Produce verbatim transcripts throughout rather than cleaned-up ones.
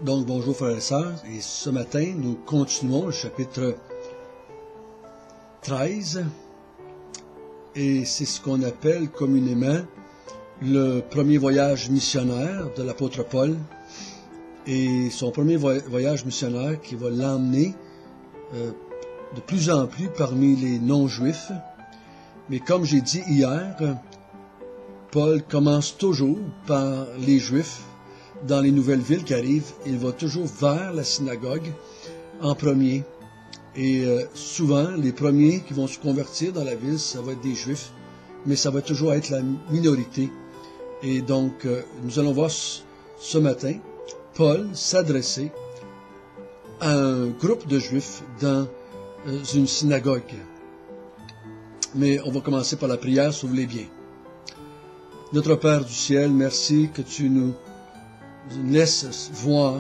Donc, bonjour frères et sœurs, et ce matin, nous continuons le chapitre treize, et c'est ce qu'on appelle communément le premier voyage missionnaire de l'apôtre Paul, et son premier voyage missionnaire qui va l'emmener euh, de plus en plus parmi les non-juifs. Mais comme j'ai dit hier, Paul commence toujours par les Juifs. Dans les nouvelles villes qui arrivent, il va toujours vers la synagogue en premier. Et euh, souvent, les premiers qui vont se convertir dans la ville, ça va être des Juifs, mais ça va toujours être la minorité. Et donc, euh, nous allons voir ce matin Paul s'adresser à un groupe de Juifs dans euh, une synagogue. Mais on va commencer par la prière, si vous voulez bien. Notre Père du ciel, merci que tu nous laisses voir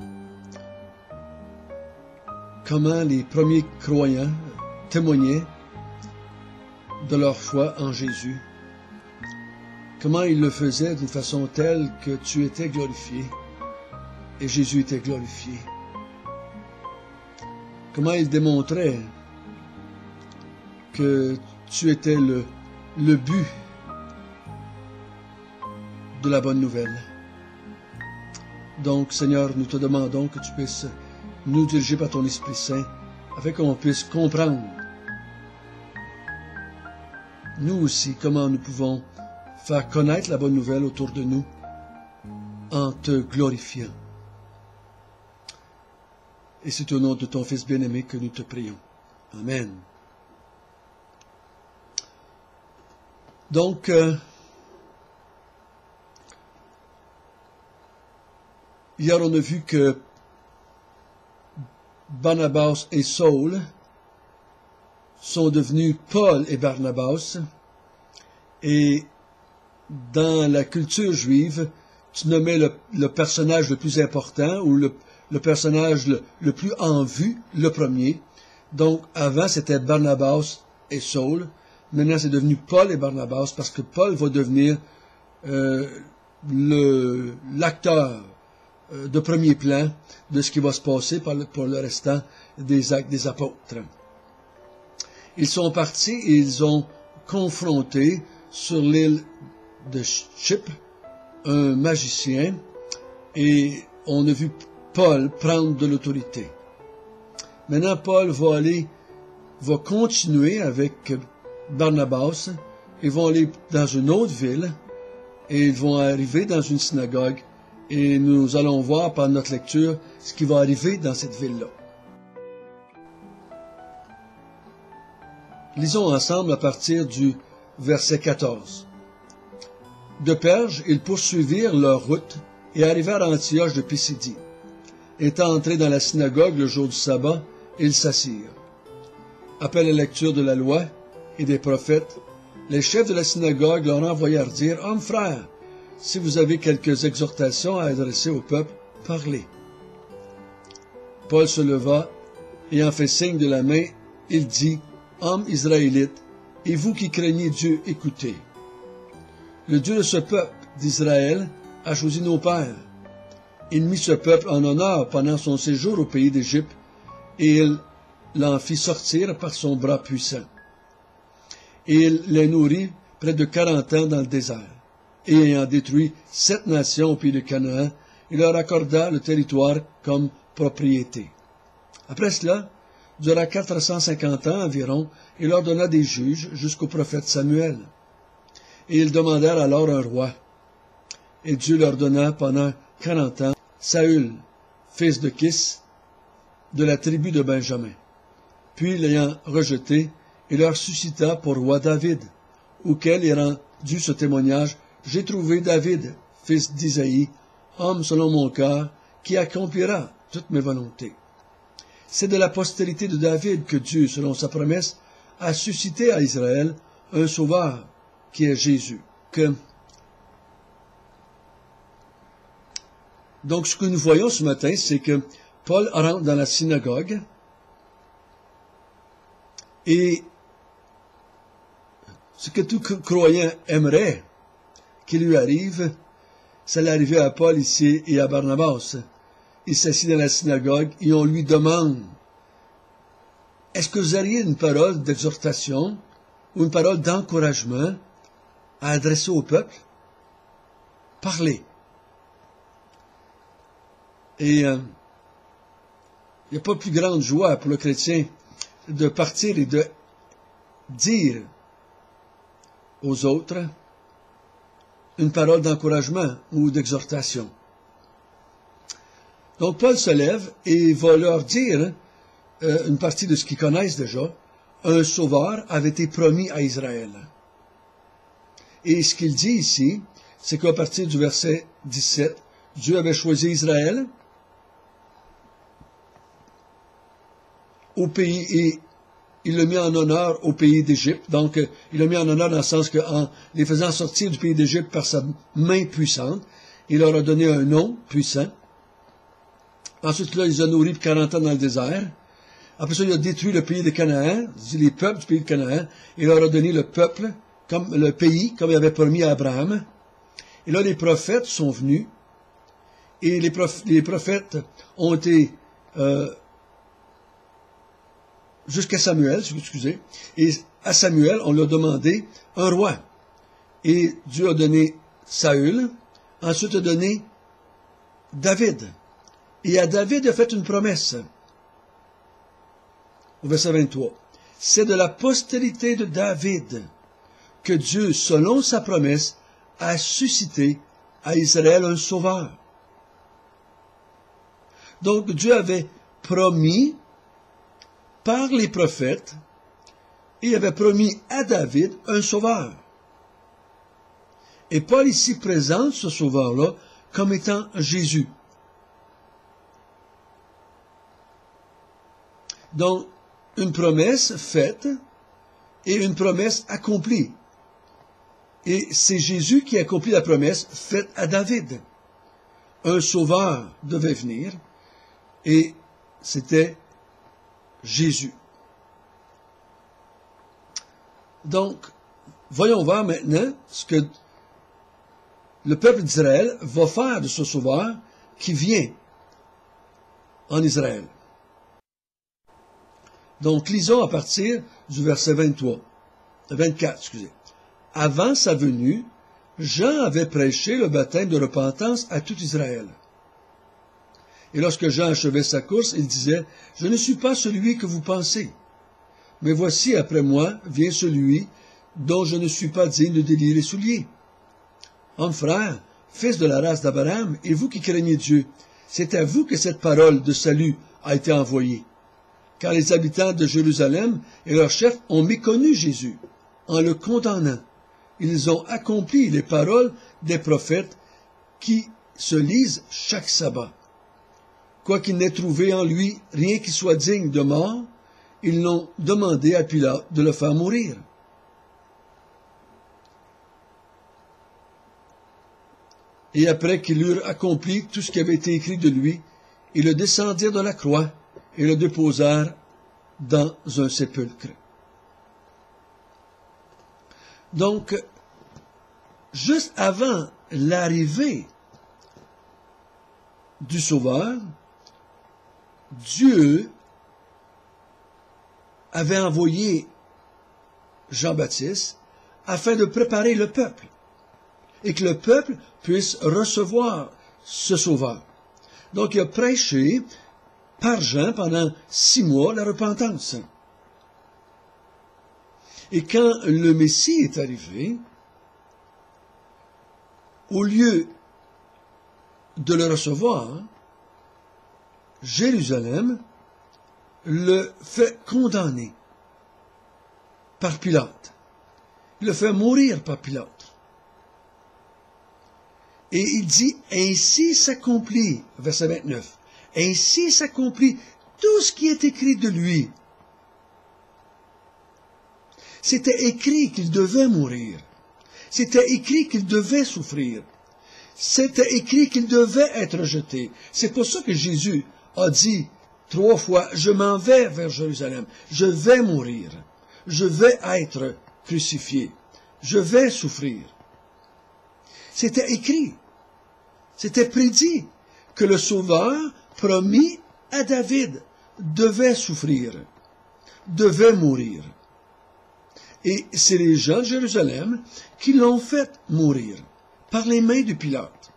comment les premiers croyants témoignaient de leur foi en Jésus. Comment ils le faisaient d'une façon telle que tu étais glorifié et Jésus était glorifié. Comment ils démontraient que tu étais le, le but de la bonne nouvelle. Donc, Seigneur, nous te demandons que tu puisses nous diriger par ton Esprit Saint, afin qu'on puisse comprendre, nous aussi, comment nous pouvons faire connaître la bonne nouvelle autour de nous, en te glorifiant. Et c'est au nom de ton Fils bien-aimé que nous te prions. Amen. Donc, euh, hier, on a vu que Barnabas et Saul sont devenus Paul et Barnabas. Et dans la culture juive, tu nommais le, le personnage le plus important ou le, le personnage le, le plus en vue, le premier. Donc, avant, c'était Barnabas et Saul. Maintenant, c'est devenu Paul et Barnabas parce que Paul va devenir euh, le, l'acteur de premier plan de ce qui va se passer pour le, pour le restant des actes des apôtres. Ils sont partis et ils ont confronté sur l'île de Chypre un magicien et on a vu Paul prendre de l'autorité. Maintenant, Paul va aller, va continuer avec Barnabas, ils vont aller dans une autre ville et ils vont arriver dans une synagogue. Et nous allons voir par notre lecture ce qui va arriver dans cette ville-là. Lisons ensemble à partir du verset quatorze. De Perge, ils poursuivirent leur route et arrivèrent à Antioche de Pisidie. Étant entrés dans la synagogue le jour du sabbat, ils s'assirent. Après la lecture de la loi et des prophètes, les chefs de la synagogue leur envoyèrent dire « Hommes frères, si vous avez quelques exhortations à adresser au peuple, parlez. » Paul se leva et en fait signe de la main, il dit, « Hommes israélites, et vous qui craignez Dieu, écoutez. Le Dieu de ce peuple d'Israël a choisi nos pères. Il mit ce peuple en honneur pendant son séjour au pays d'Égypte, et il l'en fit sortir par son bras puissant. Et il les nourrit près de quarante ans dans le désert. Et ayant détruit sept nations au pays de Canaan, il leur accorda le territoire comme propriété. Après cela, durant quatre cent cinquante ans environ, il leur donna des juges jusqu'au prophète Samuel. Et ils demandèrent alors un roi. Et Dieu leur donna pendant quarante ans Saül, fils de Kis, de la tribu de Benjamin. Puis, l'ayant rejeté, il leur suscita pour roi David, auquel il rendit ce témoignage. J'ai trouvé David, fils d'Isaïe, homme selon mon cœur, qui accomplira toutes mes volontés. C'est de la postérité de David que Dieu, selon sa promesse, a suscité à Israël un sauveur, qui est Jésus. Que... Donc, ce que nous voyons ce matin, c'est que Paul rentre dans la synagogue et ce que tout croyant aimerait qui lui arrive, ça l'est arrivé à Paul ici et à Barnabas. il s'assit dans la synagogue et on lui demande, est-ce que vous auriez une parole d'exhortation ou une parole d'encouragement à adresser au peuple? Parlez. Et il euh, n'y a pas plus grande joie pour le chrétien de partir et de dire aux autres une parole d'encouragement ou d'exhortation. Donc Paul se lève et va leur dire euh, une partie de ce qu'ils connaissent déjà. Un sauveur avait été promis à Israël. Et ce qu'il dit ici, c'est qu'à partir du verset dix-sept, Dieu avait choisi Israël au pays et il l'a mis en honneur au pays d'Égypte. Donc, il l'a mis en honneur dans le sens qu'en les faisant sortir du pays d'Égypte par sa main puissante, il leur a donné un nom puissant. Ensuite, là, il les a nourris pour quarante ans dans le désert. Après ça, il a détruit le pays de Canaan, les peuples du pays de Canaan. Il leur a donné le peuple, comme le pays, comme il avait promis à Abraham. Et là, les prophètes sont venus. Et les, proph les prophètes ont été euh, jusqu'à Samuel, excusez. Et à Samuel, on lui a demandé un roi. Et Dieu a donné Saül. Ensuite, il a donné David. Et à David, il a fait une promesse. Au verset vingt-trois. C'est de la postérité de David que Dieu, selon sa promesse, a suscité à Israël un sauveur. Donc Dieu avait promis par les prophètes, et il avait promis à David un sauveur. Et Paul ici présente ce sauveur-là comme étant Jésus. Donc, une promesse faite et une promesse accomplie. Et c'est Jésus qui accomplit la promesse faite à David. Un sauveur devait venir et c'était Jésus. Donc, voyons voir maintenant ce que le peuple d'Israël va faire de ce sauveur qui vient en Israël. Donc, lisons à partir du verset vingt-trois, vingt-quatre, excusez. Avant sa venue, Jean avait prêché le baptême de repentance à tout Israël. Et lorsque Jean achevait sa course, il disait, « Je ne suis pas celui que vous pensez, mais voici après moi vient celui dont je ne suis pas digne de délier les souliers. Homme frère, fils de la race d'Abraham, et vous qui craignez Dieu, c'est à vous que cette parole de salut a été envoyée. Car les habitants de Jérusalem et leurs chefs ont méconnu Jésus en le condamnant. Ils ont accompli les paroles des prophètes qui se lisent chaque sabbat. Quoiqu'ils n'aient trouvé en lui rien qui soit digne de mort, ils l'ont demandé à Pilate de le faire mourir. Et après qu'ils eurent accompli tout ce qui avait été écrit de lui, ils le descendirent de la croix et le déposèrent dans un sépulcre. Donc, juste avant l'arrivée du Sauveur, Dieu avait envoyé Jean-Baptiste afin de préparer le peuple et que le peuple puisse recevoir ce Sauveur. Donc, il a prêché par Jean pendant six mois la repentance. Et quand le Messie est arrivé, au lieu de le recevoir, Jérusalem le fait condamner par Pilate. Il le fait mourir par Pilate. Et il dit, ainsi s'accomplit, verset vingt-neuf, ainsi s'accomplit tout ce qui est écrit de lui. C'était écrit qu'il devait mourir. C'était écrit qu'il devait souffrir. C'était écrit qu'il devait être jeté. C'est pour ça que Jésus a dit trois fois, je m'en vais vers Jérusalem. Je vais mourir. Je vais être crucifié. Je vais souffrir. C'était écrit. C'était prédit que le Sauveur promis à David devait souffrir, devait mourir. Et c'est les gens de Jérusalem qui l'ont fait mourir par les mains de Pilate.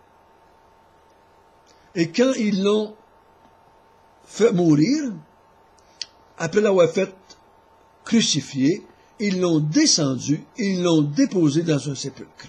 Et quand ils l'ont fait mourir, après l'avoir fait crucifier, ils l'ont descendu et ils l'ont déposé dans un sépulcre.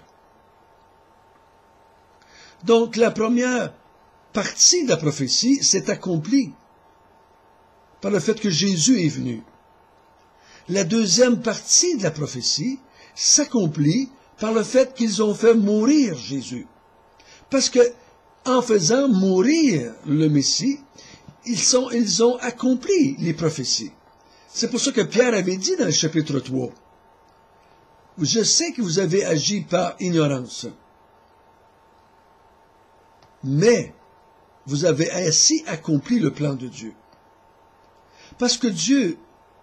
Donc la première partie de la prophétie s'est accomplie par le fait que Jésus est venu. La deuxième partie de la prophétie s'accomplit par le fait qu'ils ont fait mourir Jésus. Parce que, en faisant mourir le Messie, ils, sont, ils ont accompli les prophéties. C'est pour ça que Pierre avait dit dans le chapitre trois, « Je sais que vous avez agi par ignorance, mais vous avez ainsi accompli le plan de Dieu. » Parce que Dieu,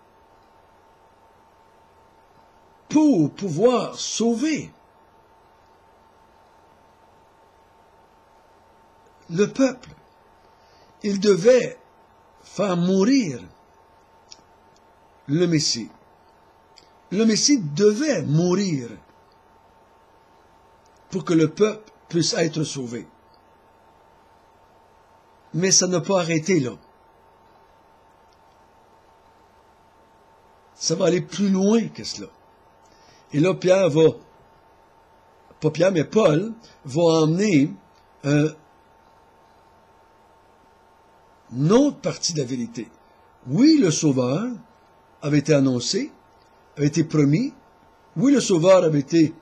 pour pouvoir sauver le peuple, il devait faire mourir le Messie. Le Messie devait mourir pour que le peuple puisse être sauvé. Mais ça n'a pas arrêté là. Ça va aller plus loin que cela. Et là, Pierre va, pas Pierre, mais Paul, va emmener un, une autre partie de la vérité. Oui, le Sauveur avait été annoncé, avait été promis. Oui, le Sauveur avait été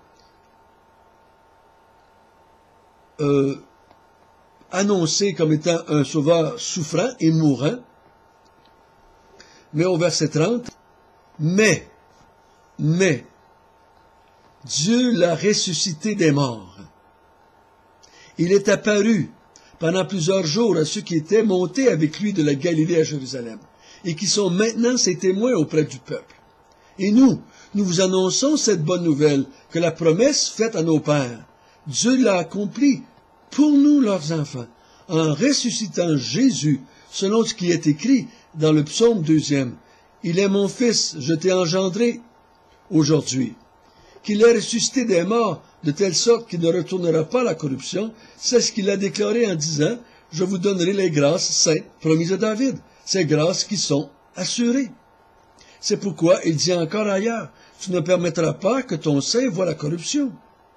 euh, annoncé comme étant un Sauveur souffrant et mourant. Mais au verset trente, mais, mais, Dieu l'a ressuscité des morts. Il est apparu pendant plusieurs jours à ceux qui étaient montés avec lui de la Galilée à Jérusalem et qui sont maintenant ses témoins auprès du peuple. Et nous, nous vous annonçons cette bonne nouvelle, que la promesse faite à nos pères, Dieu l'a accomplie pour nous, leurs enfants, en ressuscitant Jésus, selon ce qui est écrit dans le psaume deuxième. Il est mon fils, je t'ai engendré aujourd'hui. Qu'il ait ressuscité des morts de telle sorte qu'il ne retournera pas à la corruption, c'est ce qu'il a déclaré en disant, je vous donnerai les grâces saintes promises à David, ces grâces qui sont assurées. C'est pourquoi il dit encore ailleurs, tu ne permettras pas que ton sein voie la corruption.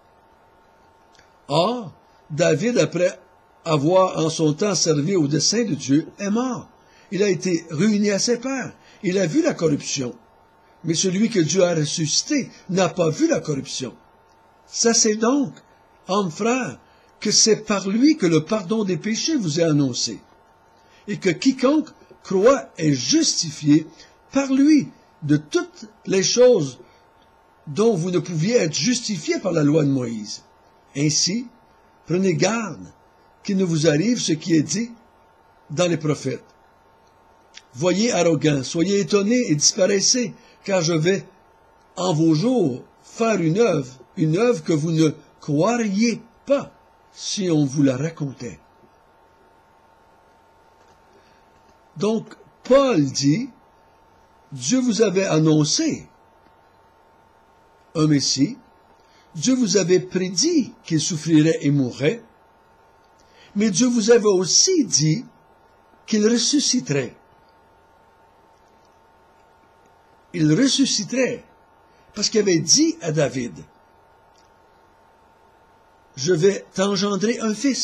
Or, David, après avoir en son temps servi au dessein de Dieu, est mort. Il a été réuni à ses pères. Il a vu la corruption. Mais celui que Dieu a ressuscité n'a pas vu la corruption. Sachez donc, hommes frères, que c'est par lui que le pardon des péchés vous est annoncé, et que quiconque croit est justifié par lui de toutes les choses dont vous ne pouviez être justifiés par la loi de Moïse. Ainsi, prenez garde qu'il ne vous arrive ce qui est dit dans les prophètes. Voyez arrogants, soyez étonnés et disparaissez, car je vais, en vos jours, faire une œuvre, une œuvre que vous ne croiriez pas si on vous la racontait. Donc, Paul dit, Dieu vous avait annoncé un Messie, Dieu vous avait prédit qu'il souffrirait et mourrait, mais Dieu vous avait aussi dit qu'il ressusciterait. Il ressusciterait, parce qu'il avait dit à David, « Je vais t'engendrer un fils. »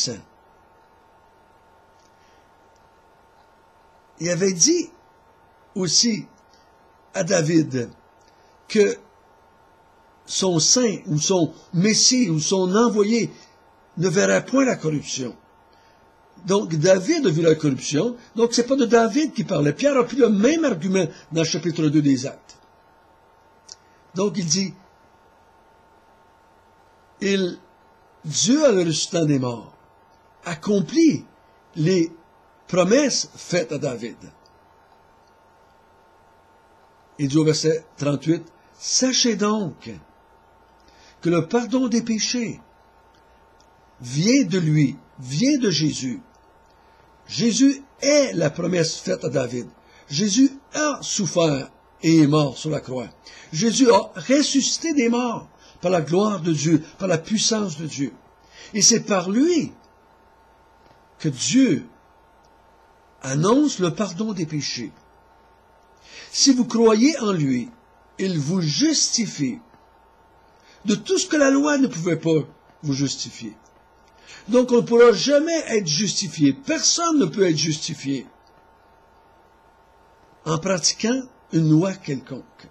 Il avait dit aussi à David que son saint, ou son messie, ou son envoyé ne verra point la corruption. Donc, David a vu la corruption, donc c'est pas de David qui parlait. Pierre a pris le même argument dans le chapitre deux des Actes. Donc, il dit, il, Dieu, à le ressuscitant des morts, accomplit les promesses faites à David. Il dit au verset trente-huit, « Sachez donc que le pardon des péchés vient de lui, vient de Jésus, Jésus est la promesse faite à David. Jésus a souffert et est mort sur la croix. Jésus a ressuscité des morts par la gloire de Dieu, par la puissance de Dieu. Et c'est par lui que Dieu annonce le pardon des péchés. Si vous croyez en lui, il vous justifie de tout ce que la loi ne pouvait pas vous justifier. Donc on ne pourra jamais être justifié. Personne ne peut être justifié en pratiquant une loi quelconque.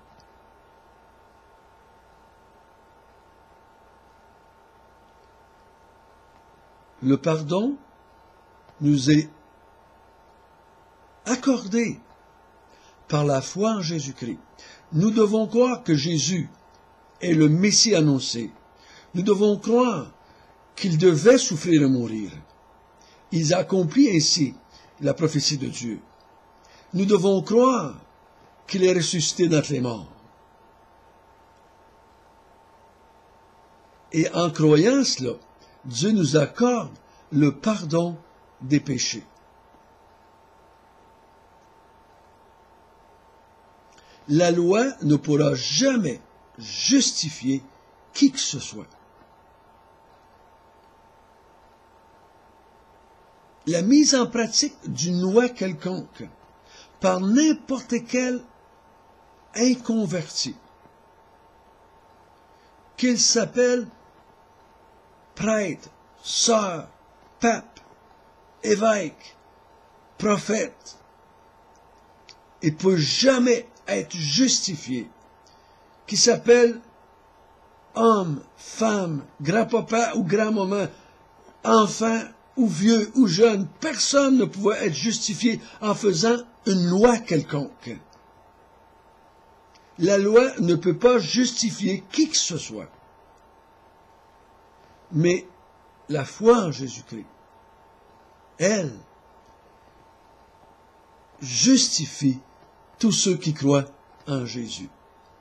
Le pardon nous est accordé par la foi en Jésus-Christ. Nous devons croire que Jésus est le Messie annoncé. Nous devons croire qu'il devait souffrir et mourir. Il a accompli ainsi la prophétie de Dieu. Nous devons croire qu'il est ressuscité d'entre les morts. Et en croyant cela, Dieu nous accorde le pardon des péchés. La loi ne pourra jamais justifier qui que ce soit. La mise en pratique d'une loi quelconque par n'importe quel inconverti, qu'il s'appelle prêtre, sœur, pape, évêque, prophète, il ne peut jamais être justifié, qui s'appelle homme, femme, grand-papa ou grand-maman, enfant ou vieux ou jeune, personne ne pouvait être justifié en faisant une loi quelconque. La loi ne peut pas justifier qui que ce soit. Mais la foi en Jésus-Christ, elle, justifie tous ceux qui croient en Jésus.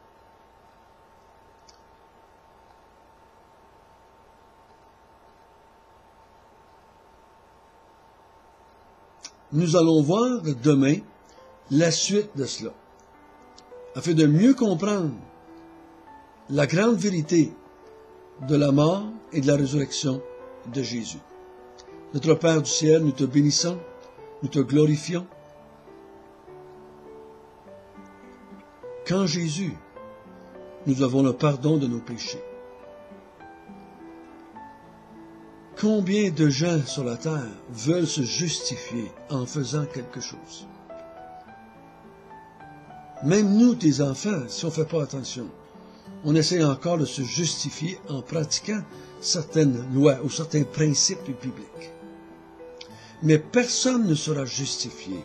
Nous allons voir demain la suite de cela, afin de mieux comprendre la grande vérité de la mort et de la résurrection de Jésus. Notre Père du ciel, nous te bénissons, nous te glorifions. Qu'en Jésus, nous avons le pardon de nos péchés. Combien de gens sur la terre veulent se justifier en faisant quelque chose? Même nous, tes enfants, si on ne fait pas attention, on essaie encore de se justifier en pratiquant certaines lois ou certains principes bibliques. Mais personne ne sera justifié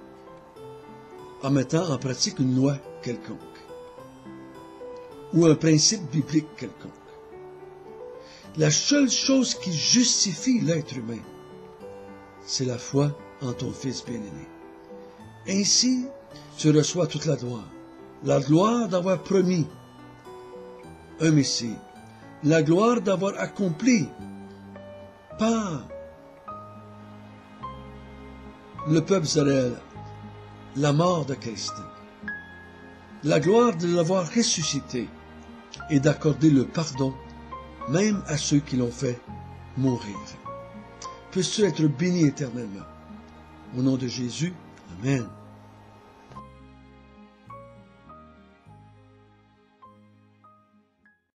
en mettant en pratique une loi quelconque ou un principe biblique quelconque. La seule chose qui justifie l'être humain, c'est la foi en ton Fils bien-aimé. Ainsi, tu reçois toute la gloire. La gloire d'avoir promis un Messie. La gloire d'avoir accompli par le peuple d'Israël la mort de Christ. La gloire de l'avoir ressuscité et d'accorder le pardon même à ceux qui l'ont fait mourir. Puisses-tu être béni éternellement. Au nom de Jésus, Amen.